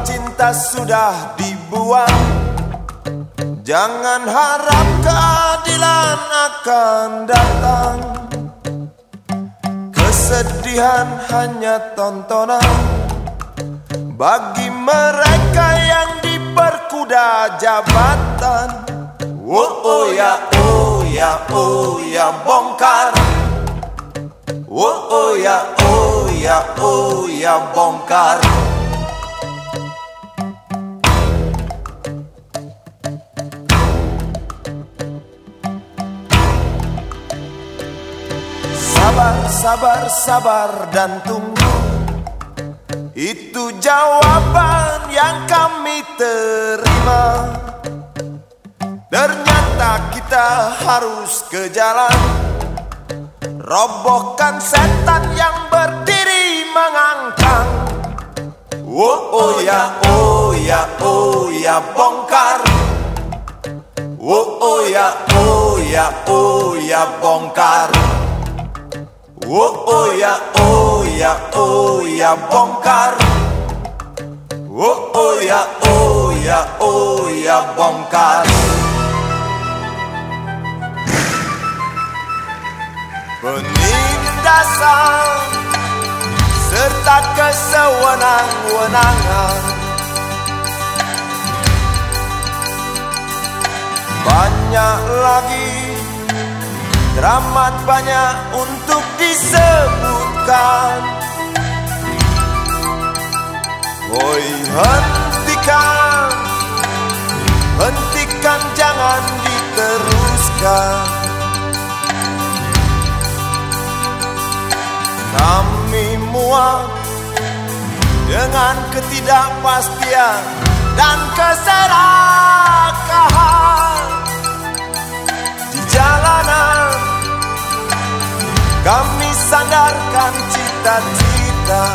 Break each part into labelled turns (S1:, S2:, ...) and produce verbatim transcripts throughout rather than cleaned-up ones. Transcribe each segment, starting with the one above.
S1: cinta sudah dibuang, jangan harap keadilan akan datang. Kesedihan hanya tontonan bagi mereka yang diperkuda jabatan. Oh, oh ya, oh ya, oh ya, bongkar. Oh, oh ya, oh ya, oh ya, bongkar. Sabar, sabar, sabar dan tunggu, itu jawaban yang kami terima. Ternyata kita harus ke jalan, robohkan setan yang berdiri mengangkang. Oh, oh ya, oh ya, oh ya, bongkar. Oh, oh ya, oh ya, oh ya, bongkar. Oh, oh ya, oh ya, oh ya, bongkar. Oh, oh ya, oh ya, oh ya, bongkar. Penindasan serta kesewenang-wenangan, banyak lagi, teramat banyak untuk disebutkan. Oi, hentikan, hentikan, jangan diteruskan. Kami muak dengan ketidakpastian dan keserakahan di jalanan. Kami sandarkan cita-cita,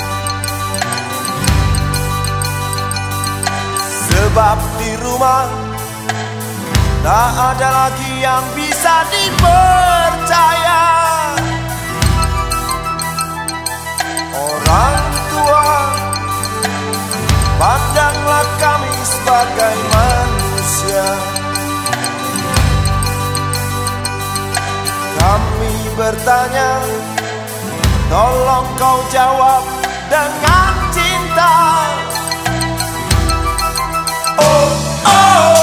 S1: sebab di rumah tak ada lagi yang bisa dipercaya. Orang tua, pandanglah kami sebagai manusia. Kami bertanya, tolong kau jawab dengan cinta. Oh, oh.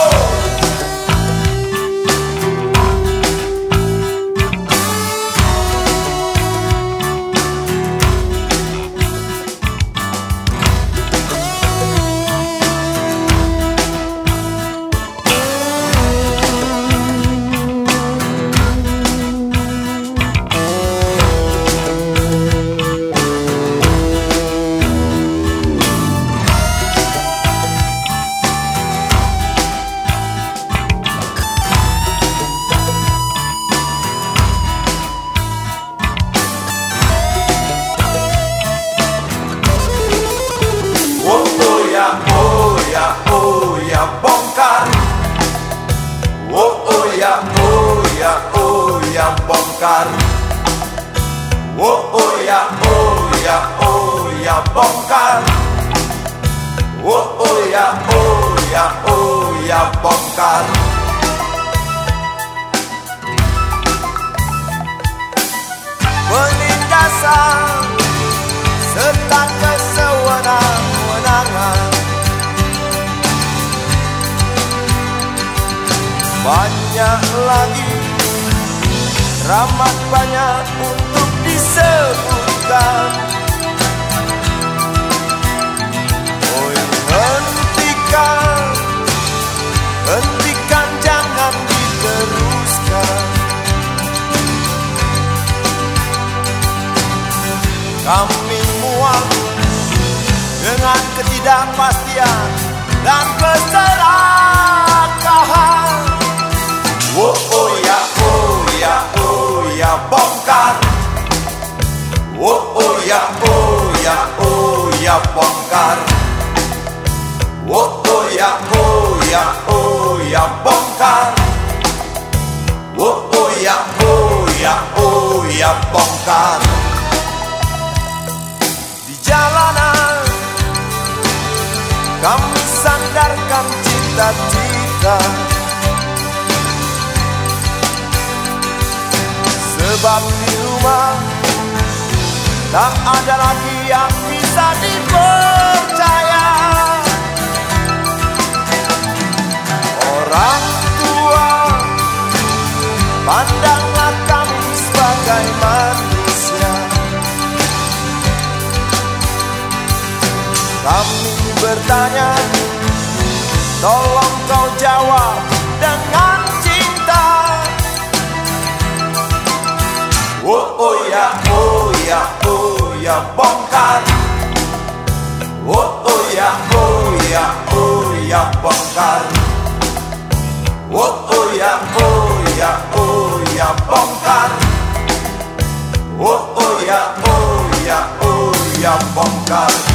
S1: Bongkar. Oh, oh ya, oh ya, oh ya, bongkar. Oh, oh ya, oh ya, oh ya, bongkar. Penindasan serta kesewenang-wenangan, banyak lagi, teramat banyak untuk disebutkan. Oh, hentikan, hentikan, jangan diteruskan. Kami muak dengan ketidakpastian dan keserakahan. Oh, oh ya, oh ya, oh ya, bongkar. Oh, oh ya, oh ya, oh ya, bongkar. Oh, oh ya, oh ya, oh ya, bongkar. Oh, oh ya, oh ya, oh ya, bongkar. Di jalanan kami sandarkan cita-cita. Sebab di rumah tak ada lagi yang bisa dipercaya. Orang tua, pandanglah kami sebagai manusia. Kami bertanya, tolong kau jawab dengan cinta. Oh oh ya, oh ya, oh ya bongkar. Oh oh ya, oh ya, oh ya bongkar. Oh oh ya, oh ya, oh ya bongkar. Oh oh ya, oh ya, oh ya bongkar.